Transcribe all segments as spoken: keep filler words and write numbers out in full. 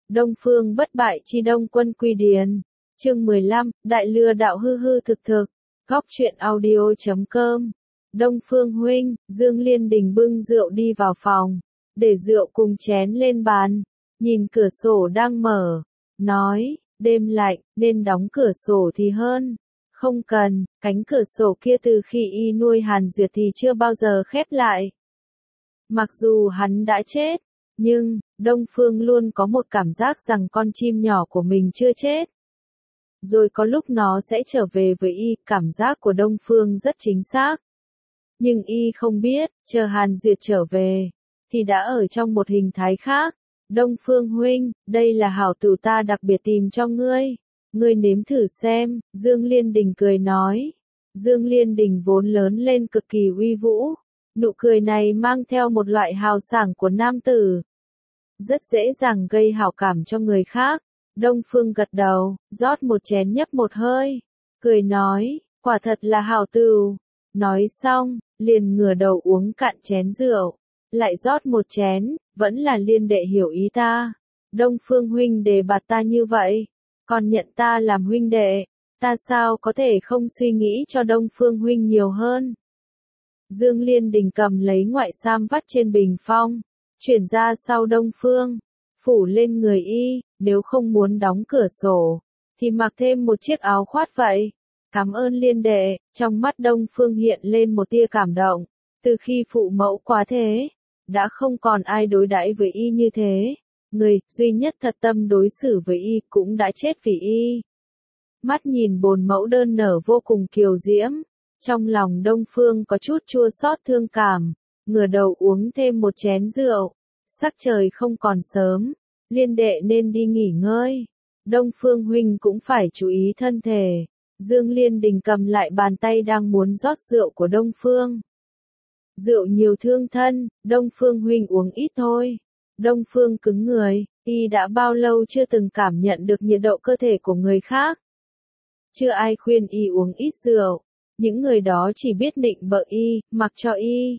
Đông Phương bất bại chi Đông Quân Quy Điền. Chương mười lăm, Đại lừa đạo hư hư thực thực. Góc truyện audio chấm com. Đông Phương huynh, Dương Liên Đình bưng rượu đi vào phòng, để rượu cùng chén lên bàn, nhìn cửa sổ đang mở, nói, đêm lạnh, nên đóng cửa sổ thì hơn. Không cần, cánh cửa sổ kia từ khi y nuôi Hàn Duyệt thì chưa bao giờ khép lại. Mặc dù hắn đã chết, nhưng, Đông Phương luôn có một cảm giác rằng con chim nhỏ của mình chưa chết. Rồi có lúc nó sẽ trở về với y, cảm giác của Đông Phương rất chính xác. Nhưng y không biết, chờ Hàn Duyệt trở về, thì đã ở trong một hình thái khác. Đông Phương huynh, đây là hảo tử ta đặc biệt tìm cho ngươi. Ngươi nếm thử xem, Dương Liên Đình cười nói. Dương Liên Đình vốn lớn lên cực kỳ uy vũ. Nụ cười này mang theo một loại hào sảng của nam tử. Rất dễ dàng gây hảo cảm cho người khác. Đông Phương gật đầu, rót một chén nhấp một hơi. Cười nói, quả thật là hảo tửu. Nói xong, liền ngửa đầu uống cạn chén rượu. Lại rót một chén, vẫn là Liên đệ hiểu ý ta. Đông Phương huynh đề bạt ta như vậy, còn nhận ta làm huynh đệ, ta sao có thể không suy nghĩ cho Đông Phương huynh nhiều hơn. Dương Liên Đình cầm lấy ngoại sam vắt trên bình phong, chuyển ra sau Đông Phương, phủ lên người y, nếu không muốn đóng cửa sổ, thì mặc thêm một chiếc áo khoác vậy. Cảm ơn Liên đệ, trong mắt Đông Phương hiện lên một tia cảm động, từ khi phụ mẫu quá thế, đã không còn ai đối đãi với y như thế. Người duy nhất thật tâm đối xử với y cũng đã chết vì y. Mắt nhìn bồn mẫu đơn nở vô cùng kiều diễm, trong lòng Đông Phương có chút chua xót thương cảm, ngửa đầu uống thêm một chén rượu. Sắc trời không còn sớm, Liên đệ nên đi nghỉ ngơi. Đông Phương huynh cũng phải chú ý thân thể. Dương Liên Đình cầm lại bàn tay đang muốn rót rượu của Đông Phương. Rượu nhiều thương thân, Đông Phương huynh uống ít thôi. Đông Phương cứng người, y đã bao lâu chưa từng cảm nhận được nhiệt độ cơ thể của người khác. Chưa ai khuyên y uống ít rượu, những người đó chỉ biết nịnh bợ y, mặc cho y.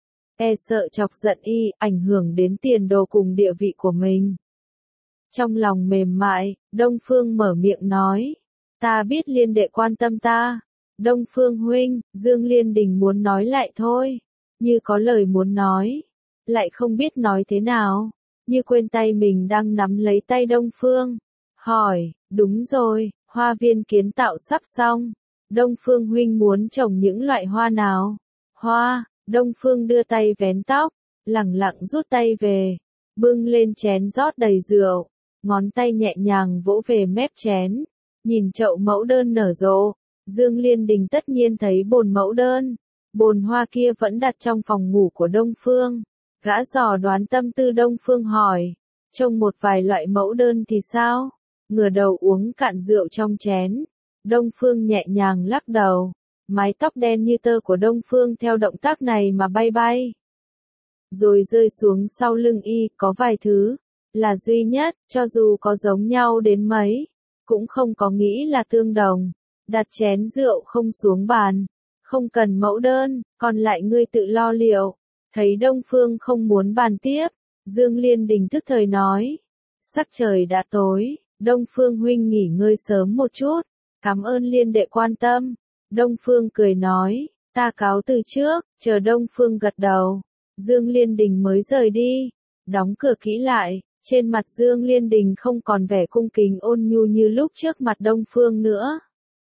E sợ chọc giận y, ảnh hưởng đến tiền đồ cùng địa vị của mình. Trong lòng mềm mại, Đông Phương mở miệng nói, ta biết Liên đệ quan tâm ta. Đông Phương huynh, Dương Liên Đình muốn nói lại thôi, như có lời muốn nói, lại không biết nói thế nào, như quên tay mình đang nắm lấy tay Đông Phương. Hỏi, đúng rồi, hoa viên kiến tạo sắp xong, Đông Phương huynh muốn trồng những loại hoa nào? Hoa, Đông Phương đưa tay vén tóc, lẳng lặng rút tay về, bưng lên chén rót đầy rượu, ngón tay nhẹ nhàng vỗ về mép chén, nhìn chậu mẫu đơn nở rộ. Dương Liên Đình tất nhiên thấy bồn mẫu đơn, bồn hoa kia vẫn đặt trong phòng ngủ của Đông Phương. Gã dò đoán tâm tư Đông Phương hỏi, trông một vài loại mẫu đơn thì sao? Ngửa đầu uống cạn rượu trong chén. Đông Phương nhẹ nhàng lắc đầu, mái tóc đen như tơ của Đông Phương theo động tác này mà bay bay. Rồi rơi xuống sau lưng y, có vài thứ, là duy nhất, cho dù có giống nhau đến mấy, cũng không có nghĩ là tương đồng. Đặt chén rượu không xuống bàn, không cần mẫu đơn, còn lại ngươi tự lo liệu. Thấy Đông Phương không muốn bàn tiếp, Dương Liên Đình tức thời nói, sắc trời đã tối, Đông Phương huynh nghỉ ngơi sớm một chút, cảm ơn Liên đệ quan tâm. Đông Phương cười nói, ta cáo từ trước, chờ Đông Phương gật đầu, Dương Liên Đình mới rời đi, đóng cửa kỹ lại, trên mặt Dương Liên Đình không còn vẻ cung kính ôn nhu như lúc trước mặt Đông Phương nữa,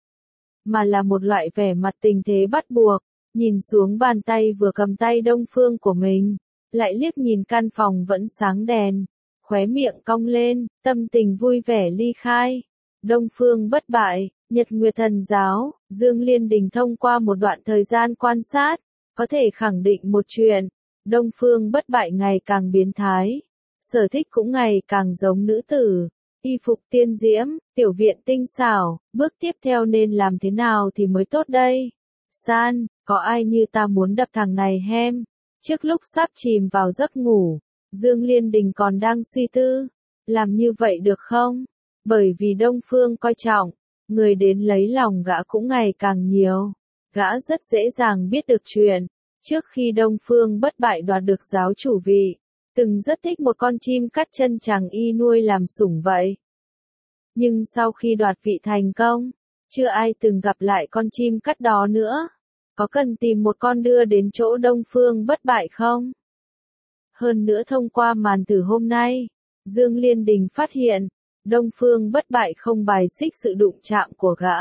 mà là một loại vẻ mặt tình thế bắt buộc. Nhìn xuống bàn tay vừa cầm tay Đông Phương của mình, lại liếc nhìn căn phòng vẫn sáng đèn, khóe miệng cong lên, tâm tình vui vẻ ly khai. Đông Phương bất bại, Nhật Nguyệt Thần Giáo, Dương Liên Đình thông qua một đoạn thời gian quan sát, có thể khẳng định một chuyện, Đông Phương bất bại ngày càng biến thái, sở thích cũng ngày càng giống nữ tử, y phục tiên diễm, tiểu viện tinh xảo, bước tiếp theo nên làm thế nào thì mới tốt đây? San, có ai như ta muốn đập thằng này hem? Trước lúc sắp chìm vào giấc ngủ, Dương Liên Đình còn đang suy tư, làm như vậy được không? Bởi vì Đông Phương coi trọng, người đến lấy lòng gã cũng ngày càng nhiều. Gã rất dễ dàng biết được chuyện, trước khi Đông Phương bất bại đoạt được giáo chủ vị, từng rất thích một con chim cắt chân chàng y nuôi làm sủng vậy. Nhưng sau khi đoạt vị thành công, chưa ai từng gặp lại con chim cắt đó nữa. Có cần tìm một con đưa đến chỗ Đông Phương Bất Bại không? Hơn nữa thông qua màn thử hôm nay, Dương Liên Đình phát hiện, Đông Phương Bất Bại không bài xích sự đụng chạm của gã.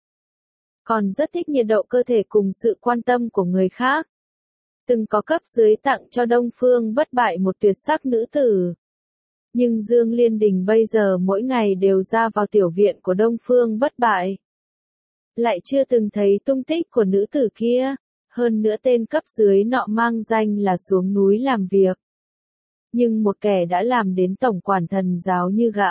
Còn rất thích nhiệt độ cơ thể cùng sự quan tâm của người khác. Từng có cấp dưới tặng cho Đông Phương Bất Bại một tuyệt sắc nữ tử. Nhưng Dương Liên Đình bây giờ mỗi ngày đều ra vào tiểu viện của Đông Phương Bất Bại. Lại chưa từng thấy tung tích của nữ tử kia, hơn nữa tên cấp dưới nọ mang danh là xuống núi làm việc. Nhưng một kẻ đã làm đến tổng quản thần giáo như gã.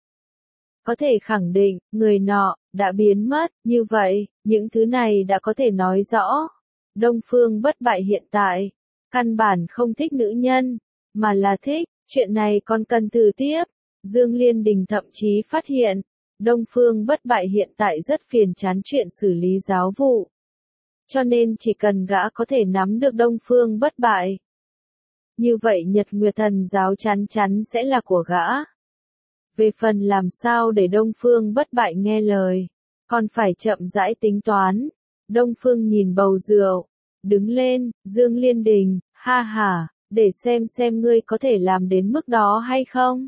Có thể khẳng định, người nọ, đã biến mất, như vậy, những thứ này đã có thể nói rõ. Đông Phương Bất Bại hiện tại, căn bản không thích nữ nhân, mà là thích, chuyện này còn cần thử tiếp. Dương Liên Đình thậm chí phát hiện, Đông Phương Bất Bại hiện tại rất phiền chán chuyện xử lý giáo vụ. Cho nên chỉ cần gã có thể nắm được Đông Phương Bất Bại. Như vậy Nhật Nguyệt Thần giáo chắn chắn sẽ là của gã. Về phần làm sao để Đông Phương Bất Bại nghe lời, còn phải chậm rãi tính toán. Đông Phương nhìn bầu rượu, đứng lên, Dương Liên Đình, ha ha, để xem xem ngươi có thể làm đến mức đó hay không.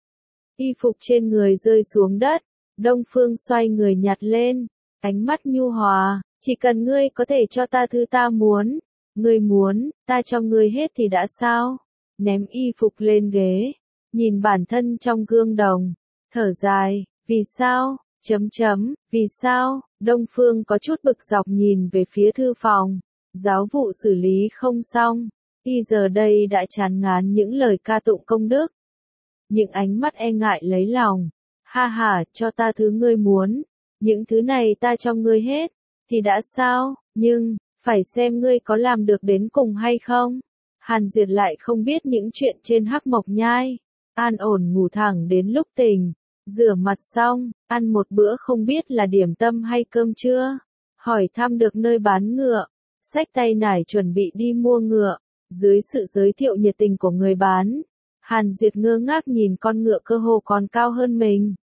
Y phục trên người rơi xuống đất, Đông Phương xoay người nhặt lên, ánh mắt nhu hòa, chỉ cần ngươi có thể cho ta thứ ta muốn, ngươi muốn, ta cho ngươi hết thì đã sao, ném y phục lên ghế, nhìn bản thân trong gương đồng, thở dài, vì sao, chấm chấm, vì sao, Đông Phương có chút bực dọc nhìn về phía thư phòng, giáo vụ xử lý không xong, y giờ đây đã chán ngán những lời ca tụng công đức. Những ánh mắt e ngại lấy lòng, ha ha, cho ta thứ ngươi muốn, những thứ này ta cho ngươi hết, thì đã sao, nhưng, phải xem ngươi có làm được đến cùng hay không. Hàn Duyệt lại không biết những chuyện trên Hắc Mộc Nhai, an ổn ngủ thẳng đến lúc tỉnh, rửa mặt xong, ăn một bữa không biết là điểm tâm hay cơm trưa, hỏi thăm được nơi bán ngựa, xách tay nải chuẩn bị đi mua ngựa, dưới sự giới thiệu nhiệt tình của người bán. Hàn Duyệt ngơ ngác nhìn con ngựa cơ hồ còn cao hơn mình.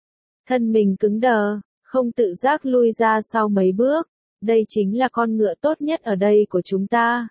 Thân mình cứng đờ, không tự giác lui ra sau mấy bước, đây chính là con ngựa tốt nhất ở đây của chúng ta.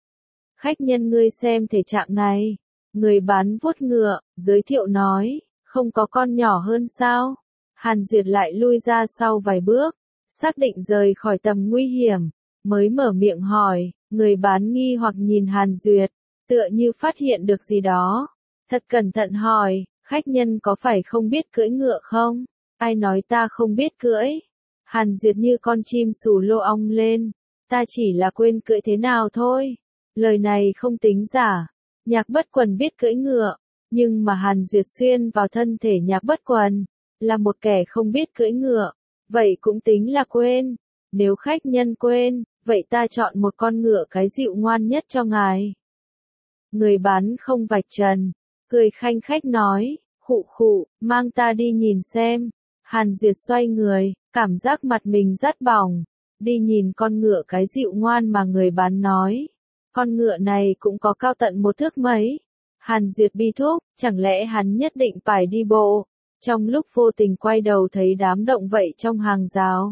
Khách nhân ngươi xem thể trạng này, người bán vuốt ngựa, giới thiệu nói, không có con nhỏ hơn sao? Hàn Duyệt lại lui ra sau vài bước, xác định rời khỏi tầm nguy hiểm, mới mở miệng hỏi, người bán nghi hoặc nhìn Hàn Duyệt, tựa như phát hiện được gì đó. Thật cẩn thận hỏi, khách nhân có phải không biết cưỡi ngựa không? Ai nói ta không biết cưỡi? Hàn Duyệt như con chim sù lô ong lên, ta chỉ là quên cưỡi thế nào thôi. Lời này không tính giả, Nhạc Bất Quần biết cưỡi ngựa, nhưng mà Hàn Duyệt xuyên vào thân thể Nhạc Bất Quần, là một kẻ không biết cưỡi ngựa, vậy cũng tính là quên. Nếu khách nhân quên, vậy ta chọn một con ngựa cái dịu ngoan nhất cho ngài. Người bán không vạch trần, cười khanh khách nói, khụ khụ, mang ta đi nhìn xem. Hàn Duyệt xoay người, cảm giác mặt mình rát bỏng, đi nhìn con ngựa cái dịu ngoan mà người bán nói. Con ngựa này cũng có cao tận một thước mấy. Hàn Duyệt bi thúc, chẳng lẽ hắn nhất định phải đi bộ? Trong lúc vô tình quay đầu thấy đám động vậy trong hàng rào.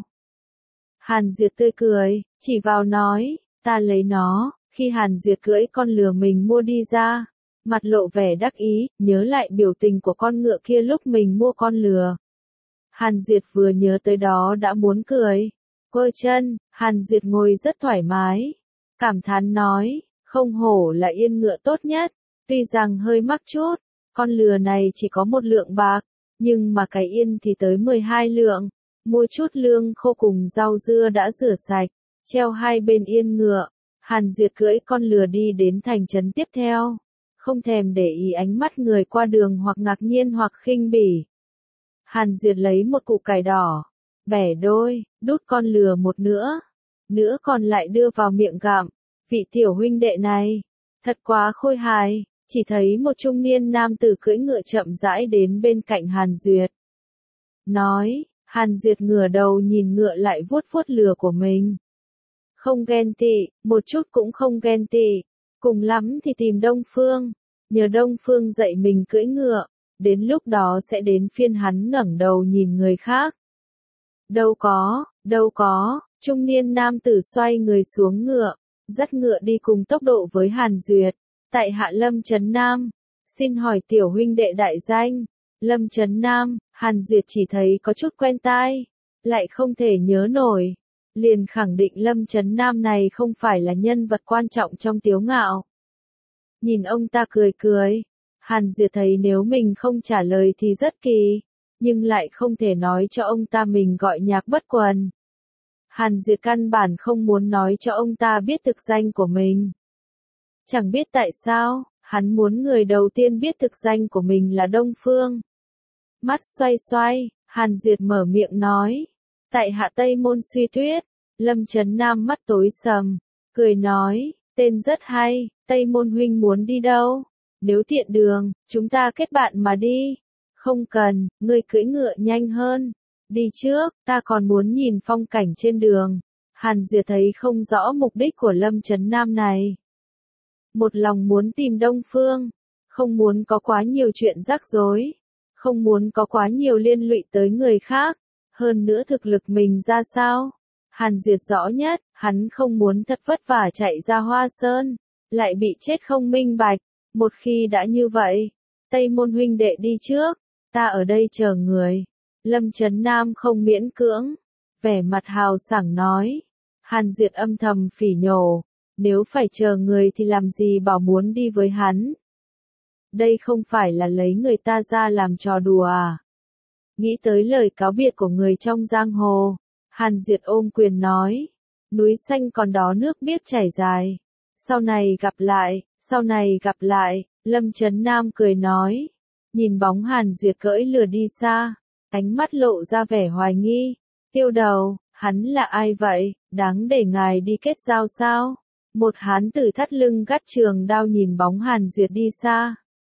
Hàn Duyệt tươi cười, chỉ vào nói, ta lấy nó. Khi Hàn Duyệt cưỡi con lừa mình mua đi ra, mặt lộ vẻ đắc ý, nhớ lại biểu tình của con ngựa kia lúc mình mua con lừa. Hàn Duyệt vừa nhớ tới đó đã muốn cười. Quơ chân, Hàn Duyệt ngồi rất thoải mái. Cảm thán nói, không hổ là yên ngựa tốt nhất, tuy rằng hơi mắc chút, con lừa này chỉ có một lượng bạc, nhưng mà cái yên thì tới mười hai lượng, mua chút lương khô cùng rau dưa đã rửa sạch, treo hai bên yên ngựa. Hàn Duyệt cưỡi con lừa đi đến thành trấn tiếp theo, không thèm để ý ánh mắt người qua đường hoặc ngạc nhiên hoặc khinh bỉ. Hàn Duyệt lấy một củ cải đỏ, bẻ đôi, đút con lừa một nữa, nữa còn lại đưa vào miệng gặm. Vị tiểu huynh đệ này, thật quá khôi hài, chỉ thấy một trung niên nam tử cưỡi ngựa chậm rãi đến bên cạnh Hàn Duyệt. Nói, Hàn Duyệt ngửa đầu nhìn ngựa lại vuốt vuốt lừa của mình. Không ghen tị, một chút cũng không ghen tị, cùng lắm thì tìm Đông Phương. nhờ Đông Phương dạy mình cưỡi ngựa, đến lúc đó sẽ đến phiên hắn ngẩng đầu nhìn người khác. Đâu có, đâu có, trung niên nam tử xoay người xuống ngựa, dắt ngựa đi cùng tốc độ với Hàn Duyệt. Tại hạ Lâm Trấn Nam, xin hỏi tiểu huynh đệ đại danh. Lâm Trấn Nam, Hàn Duyệt chỉ thấy có chút quen tai, lại không thể nhớ nổi. Liền khẳng định Lâm Trấn Nam này không phải là nhân vật quan trọng trong Tiếu Ngạo. Nhìn ông ta cười cười, Hàn Duyệt thấy nếu mình không trả lời thì rất kỳ, nhưng lại không thể nói cho ông ta mình gọi Nhạc Bất Quần. Hàn Duyệt căn bản không muốn nói cho ông ta biết thực danh của mình. Chẳng biết tại sao, hắn muốn người đầu tiên biết thực danh của mình là Đông Phương. Mắt xoay xoay, Hàn Duyệt mở miệng nói. Tại hạ Tây Môn Suy Tuyết. Lâm Trấn Nam mắt tối sầm, cười nói, tên rất hay, Tây Môn huynh muốn đi đâu? Nếu tiện đường, chúng ta kết bạn mà đi. Không cần, ngươi cưỡi ngựa nhanh hơn. Đi trước, ta còn muốn nhìn phong cảnh trên đường. Hàn Duyệt thấy không rõ mục đích của Lâm Trấn Nam này. Một lòng muốn tìm Đông Phương, không muốn có quá nhiều chuyện rắc rối, không muốn có quá nhiều liên lụy tới người khác, hơn nữa thực lực mình ra sao. Hàn Duyệt rõ nhất, hắn không muốn thật vất vả chạy ra Hoa Sơn, lại bị chết không minh bạch. Một khi đã như vậy, Tây Môn huynh đệ đi trước, ta ở đây chờ người. Lâm Trấn Nam không miễn cưỡng, vẻ mặt hào sảng nói. Hàn Duyệt âm thầm phỉ nhổ, nếu phải chờ người thì làm gì bảo muốn đi với hắn. Đây không phải là lấy người ta ra làm trò đùa à? Nghĩ tới lời cáo biệt của người trong giang hồ, Hàn Duyệt ôm quyền nói, núi xanh còn đó nước biếc chảy dài. Sau này gặp lại, sau này gặp lại, Lâm Trấn Nam cười nói, nhìn bóng Hàn Duyệt cưỡi lừa đi xa, ánh mắt lộ ra vẻ hoài nghi. Tiêu đầu, hắn là ai vậy, đáng để ngài đi kết giao sao? Một hán tử thắt lưng gắt trường đao nhìn bóng Hàn Duyệt đi xa.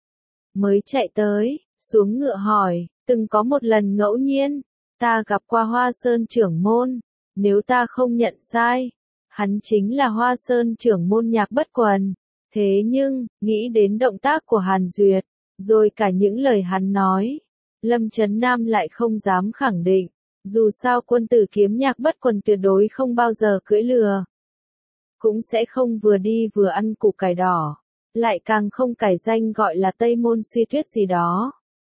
Mới chạy tới, xuống ngựa hỏi, từng có một lần ngẫu nhiên, ta gặp qua Hoa Sơn trưởng môn, nếu ta không nhận sai, hắn chính là Hoa Sơn trưởng môn Nhạc Bất Quần. Thế nhưng, nghĩ đến động tác của Hàn Duyệt, rồi cả những lời hắn nói, Lâm Trấn Nam lại không dám khẳng định, dù sao quân tử kiếm Nhạc Bất Quần tuyệt đối không bao giờ cưỡi lừa. Cũng sẽ không vừa đi vừa ăn củ cải đỏ, lại càng không cải danh gọi là Tây Môn Suy Tuyết gì đó.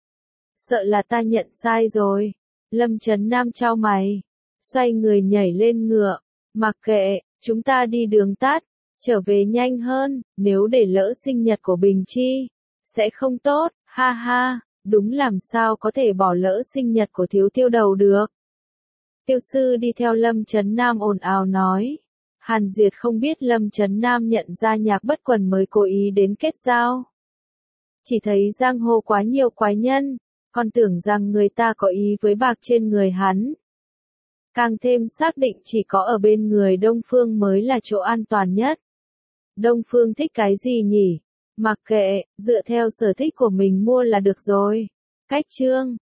Sợ là ta nhận sai rồi. Lâm Trấn Nam chau mày, xoay người nhảy lên ngựa, mặc kệ, chúng ta đi đường tắt, trở về nhanh hơn, nếu để lỡ sinh nhật của Bình Chi, sẽ không tốt, ha ha, đúng làm sao có thể bỏ lỡ sinh nhật của thiếu tiêu đầu được. Tiêu sư đi theo Lâm Trấn Nam ồn ào nói. Hàn Duyệt không biết Lâm Trấn Nam nhận ra Nhạc Bất Quần mới cố ý đến kết giao. Chỉ thấy giang hồ quá nhiều quái nhân, còn tưởng rằng người ta có ý với bạc trên người hắn. Càng thêm xác định chỉ có ở bên người Đông Phương mới là chỗ an toàn nhất. Đông Phương thích cái gì nhỉ? Mặc kệ, dựa theo sở thích của mình mua là được rồi. Cách chương